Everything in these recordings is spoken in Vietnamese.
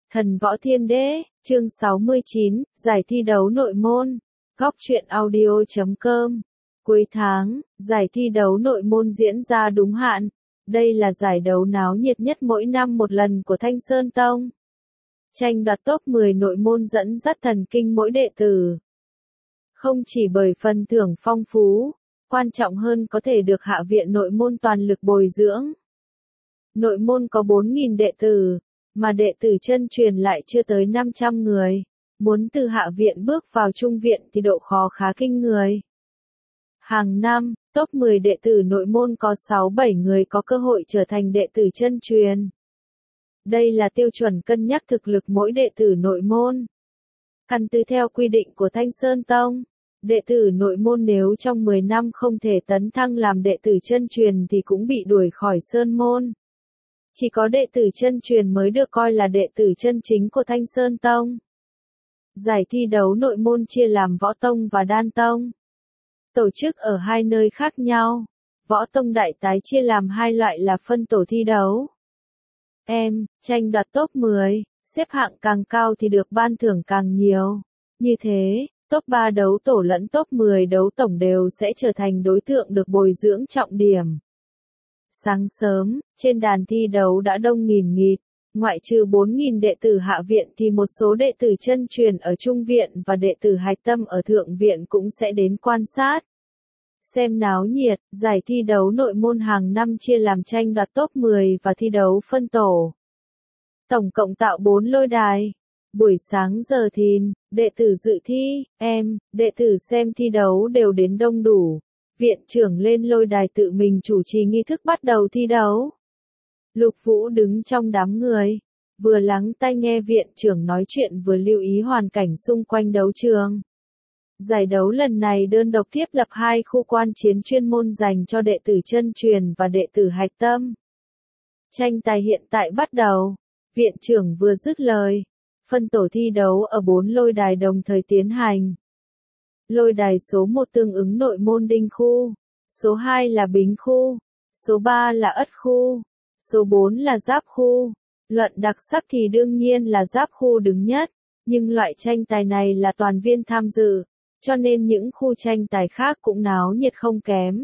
Thần Võ Thiên Đế, chương 69, giải thi đấu nội môn. Góc truyện audio.com. Cuối tháng, giải thi đấu nội môn diễn ra đúng hạn. Đây là giải đấu náo nhiệt nhất mỗi năm một lần của Thanh Sơn Tông. Tranh đoạt top 10 nội môn dẫn dắt thần kinh mỗi đệ tử. Không chỉ bởi phần thưởng phong phú, quan trọng hơn có thể được hạ viện nội môn toàn lực bồi dưỡng. Nội môn có 4.000 đệ tử, mà đệ tử chân truyền lại chưa tới 500 người. Muốn từ hạ viện bước vào trung viện thì độ khó khá kinh người. Hàng năm, top 10 đệ tử nội môn có 6-7 người có cơ hội trở thành đệ tử chân truyền. Đây là tiêu chuẩn cân nhắc thực lực mỗi đệ tử nội môn. Căn cứ theo quy định của Thanh Sơn Tông, đệ tử nội môn nếu trong 10 năm không thể tấn thăng làm đệ tử chân truyền thì cũng bị đuổi khỏi Sơn môn. Chỉ có đệ tử chân truyền mới được coi là đệ tử chân chính của Thanh Sơn Tông. Giải thi đấu nội môn chia làm võ tông và đan tông. Tổ chức ở hai nơi khác nhau. Võ tông đại tái chia làm hai loại là phân tổ thi đấu. Tranh đoạt top 10, xếp hạng càng cao thì được ban thưởng càng nhiều. Như thế, top 3 đấu tổ lẫn top 10 đấu tổng đều sẽ trở thành đối tượng được bồi dưỡng trọng điểm. Sáng sớm, trên đàn thi đấu đã đông nghìn nghịt, ngoại trừ 4.000 đệ tử hạ viện thì một số đệ tử chân truyền ở trung viện và đệ tử hạch tâm ở thượng viện cũng sẽ đến quan sát. Xem náo nhiệt, giải thi đấu nội môn hàng năm chia làm tranh đoạt top 10 và thi đấu phân tổ. Tổng cộng tạo 4 lôi đài. Buổi sáng giờ thìn, đệ tử dự thi, đệ tử xem thi đấu đều đến đông đủ. Viện trưởng lên lôi đài tự mình chủ trì nghi thức bắt đầu thi đấu. Lục Vũ đứng trong đám người, vừa lắng tai nghe viện trưởng nói chuyện vừa lưu ý hoàn cảnh xung quanh đấu trường. Giải đấu lần này đơn độc thiết lập 2 khu quan chiến chuyên môn dành cho đệ tử chân truyền và đệ tử hạch tâm. Tranh tài hiện tại bắt đầu. Viện trưởng vừa dứt lời. Phân tổ thi đấu ở 4 lôi đài đồng thời tiến hành. Lôi đài số 1 tương ứng nội môn đinh khu, số 2 là bính khu, số 3 là ất khu, số 4 là giáp khu. Luận đặc sắc thì đương nhiên là giáp khu đứng nhất, nhưng loại tranh tài này là toàn viên tham dự, cho nên những khu tranh tài khác cũng náo nhiệt không kém.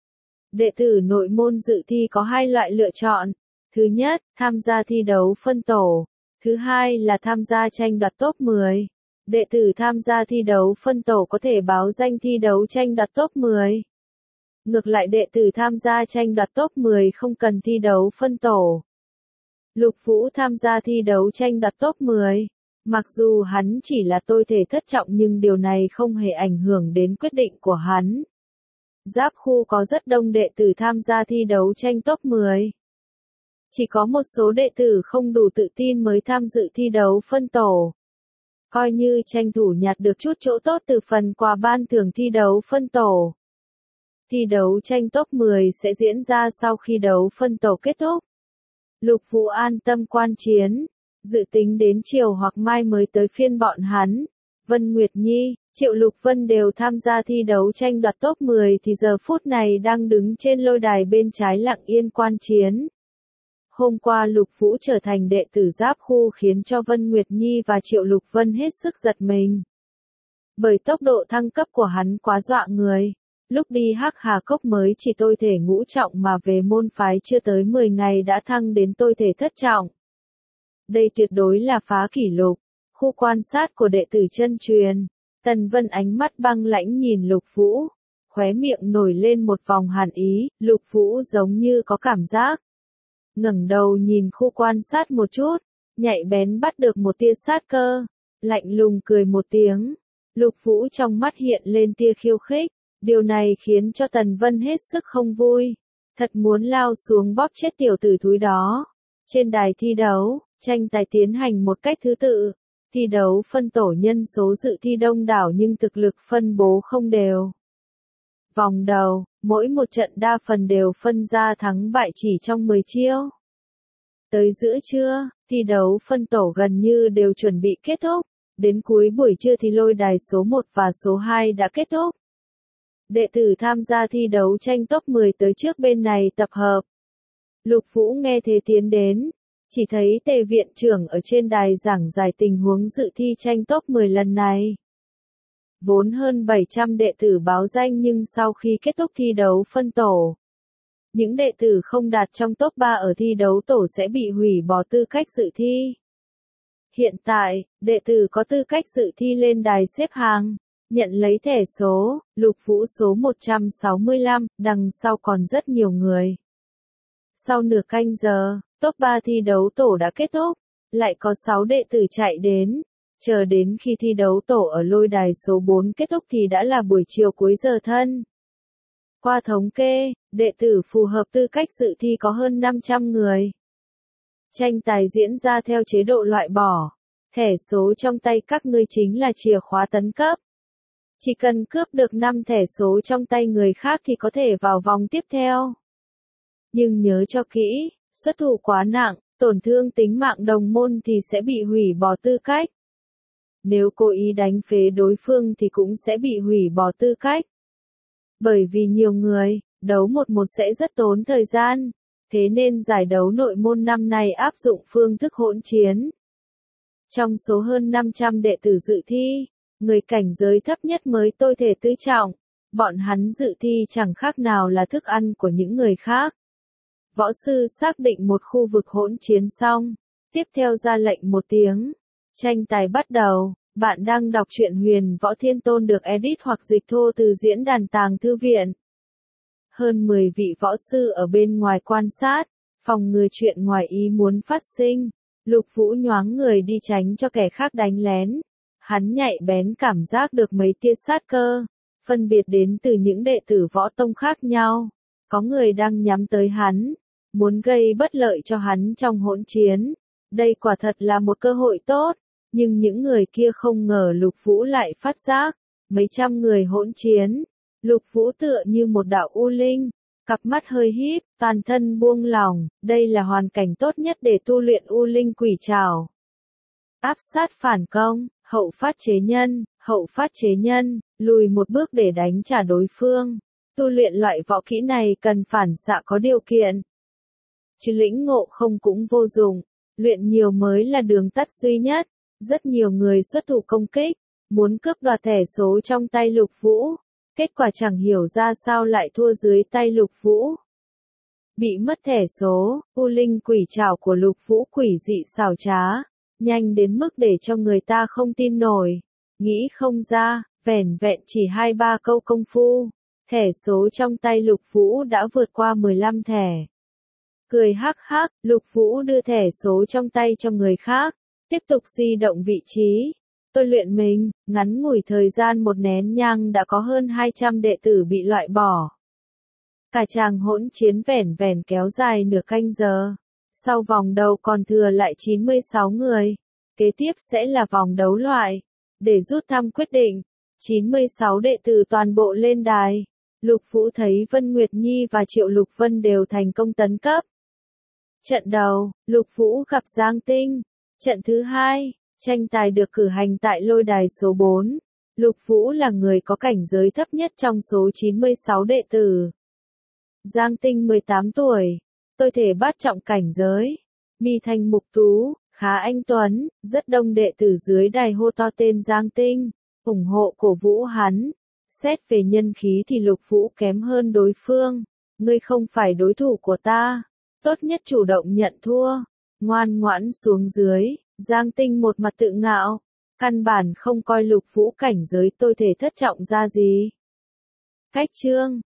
Đệ tử nội môn dự thi có 2 loại lựa chọn. Thứ nhất, tham gia thi đấu phân tổ. Thứ hai là tham gia tranh đoạt top 10. Đệ tử tham gia thi đấu phân tổ có thể báo danh thi đấu tranh đoạt top 10. Ngược lại đệ tử tham gia tranh đoạt top 10 không cần thi đấu phân tổ. Lục Vũ tham gia thi đấu tranh đoạt top 10. Mặc dù hắn chỉ là tôi thể thất trọng nhưng điều này không hề ảnh hưởng đến quyết định của hắn. Giáp khu có rất đông đệ tử tham gia thi đấu tranh top 10. Chỉ có một số đệ tử không đủ tự tin mới tham dự thi đấu phân tổ. Coi như tranh thủ nhặt được chút chỗ tốt từ phần quà ban thưởng thi đấu phân tổ. Thi đấu tranh top 10 sẽ diễn ra sau khi đấu phân tổ kết thúc. Lục Vũ an tâm quan chiến, dự tính đến chiều hoặc mai mới tới phiên bọn hắn. Vân Nguyệt Nhi, Triệu Lục Vân đều tham gia thi đấu tranh đoạt top 10 thì giờ phút này đang đứng trên lôi đài bên trái lặng yên quan chiến. Hôm qua Lục Vũ trở thành đệ tử giáp khu khiến cho Vân Nguyệt Nhi và Triệu Lục Vân hết sức giật mình. Bởi tốc độ thăng cấp của hắn quá dọa người. Lúc đi Hắc Hà Cốc mới chỉ tôi thể ngũ trọng mà về môn phái chưa tới 10 ngày đã thăng đến tôi thể thất trọng. Đây tuyệt đối là phá kỷ lục. Khu quan sát của đệ tử chân truyền. Tần Vân ánh mắt băng lãnh nhìn Lục Vũ. Khóe miệng nổi lên một vòng hàn ý, Lục Vũ giống như có cảm giác. Ngẩng đầu nhìn khu quan sát một chút, nhạy bén bắt được một tia sát cơ, lạnh lùng cười một tiếng. Lục Vũ trong mắt hiện lên tia khiêu khích, điều này khiến cho Tần Vân hết sức không vui, thật muốn lao xuống bóp chết tiểu tử thúi đó. Trên đài thi đấu, tranh tài tiến hành một cách thứ tự, thi đấu phân tổ nhân số dự thi đông đảo nhưng thực lực phân bố không đều. Vòng đầu, mỗi một trận đa phần đều phân ra thắng bại chỉ trong 10 chiêu. Tới giữa trưa, thi đấu phân tổ gần như đều chuẩn bị kết thúc. Đến cuối buổi trưa thì lôi đài số 1 và số 2 đã kết thúc. Đệ tử tham gia thi đấu tranh top 10 tới trước bên này tập hợp. Lục Vũ nghe thế tiến đến. Chỉ thấy Tề viện trưởng ở trên đài giảng giải tình huống dự thi tranh top 10 lần này. Vốn hơn 700 đệ tử báo danh nhưng sau khi kết thúc thi đấu phân tổ, những đệ tử không đạt trong top 3 ở thi đấu tổ sẽ bị hủy bỏ tư cách dự thi. Hiện tại, đệ tử có tư cách dự thi lên đài xếp hàng, nhận lấy thẻ số, Lục Vũ số 165, đằng sau còn rất nhiều người. Sau nửa canh giờ, top 3 thi đấu tổ đã kết thúc, lại có 6 đệ tử chạy đến. Chờ đến khi thi đấu tổ ở lôi đài số 4 kết thúc thì đã là buổi chiều cuối giờ thân. Qua thống kê, đệ tử phù hợp tư cách dự thi có hơn 500 người. Tranh tài diễn ra theo chế độ loại bỏ. Thẻ số trong tay các ngươi chính là chìa khóa tấn cấp. Chỉ cần cướp được 5 thẻ số trong tay người khác thì có thể vào vòng tiếp theo. Nhưng nhớ cho kỹ, xuất thủ quá nặng, tổn thương tính mạng đồng môn thì sẽ bị hủy bỏ tư cách. Nếu cố ý đánh phế đối phương thì cũng sẽ bị hủy bỏ tư cách. Bởi vì nhiều người, đấu 1-1 sẽ rất tốn thời gian, thế nên giải đấu nội môn năm nay áp dụng phương thức hỗn chiến. Trong số hơn 500 đệ tử dự thi, người cảnh giới thấp nhất mới tôi thể tứ trọng, bọn hắn dự thi chẳng khác nào là thức ăn của những người khác. Võ sư xác định một khu vực hỗn chiến xong, tiếp theo ra lệnh một tiếng, tranh tài bắt đầu. Bạn đang đọc truyện Huyền Võ Thiên Tôn được edit hoặc dịch thô từ diễn đàn Tàng Thư Viện. Hơn 10 vị võ sư ở bên ngoài quan sát, phòng ngừa chuyện ngoài ý muốn phát sinh. Lục Vũ nhoáng người đi tránh cho kẻ khác đánh lén. Hắn nhạy bén cảm giác được mấy tia sát cơ, phân biệt đến từ những đệ tử võ tông khác nhau. Có người đang nhắm tới hắn, muốn gây bất lợi cho hắn trong hỗn chiến. Đây quả thật là một cơ hội tốt. Nhưng những người kia không ngờ Lục Vũ lại phát giác, mấy trăm người hỗn chiến. Lục Vũ tựa như một đạo u linh, cặp mắt hơi híp, toàn thân buông lỏng, đây là hoàn cảnh tốt nhất để tu luyện u linh quỷ trảo. Áp sát phản công, hậu phát chế nhân, lùi một bước để đánh trả đối phương. Tu luyện loại võ kỹ này cần phản xạ có điều kiện. Chứ lĩnh ngộ không cũng vô dụng, luyện nhiều mới là đường tắt duy nhất. Rất nhiều người xuất thủ công kích, muốn cướp đoạt thẻ số trong tay Lục Vũ, kết quả chẳng hiểu ra sao lại thua dưới tay Lục Vũ. Bị mất thẻ số, u linh quỷ trảo của Lục Vũ quỷ dị xảo trá, nhanh đến mức để cho người ta không tin nổi, nghĩ không ra, vẻn vẹn chỉ 2-3 câu công phu, thẻ số trong tay Lục Vũ đã vượt qua 15 thẻ. Cười hắc hắc, Lục Vũ đưa thẻ số trong tay cho người khác. Tiếp tục di động vị trí. Tôi luyện mình, ngắn ngủi thời gian một nén nhang đã có hơn 200 đệ tử bị loại bỏ. Cả chàng hỗn chiến vẻn vẻn kéo dài nửa canh giờ. Sau vòng đầu còn thừa lại 96 người. Kế tiếp sẽ là vòng đấu loại. Để rút thăm quyết định, 96 đệ tử toàn bộ lên đài. Lục Vũ thấy Vân Nguyệt Nhi và Triệu Lục Vân đều thành công tấn cấp. Trận đầu, Lục Vũ gặp Giang Tinh. Trận thứ hai, tranh tài được cử hành tại lôi đài số 4. Lục Vũ là người có cảnh giới thấp nhất trong số 96 đệ tử. Giang Tinh 18 tuổi, tôi thể bát trọng cảnh giới. Mi Thanh Mục Tú, khá anh tuấn, rất đông đệ tử dưới đài hô to tên Giang Tinh, ủng hộ cổ vũ hắn. Xét về nhân khí thì Lục Vũ kém hơn đối phương. Ngươi không phải đối thủ của ta, tốt nhất chủ động nhận thua. Ngoan ngoãn xuống dưới, Giang Tinh một mặt tự ngạo, căn bản không coi Lục Vũ cảnh giới tôi thể thất trọng ra gì. Cách chương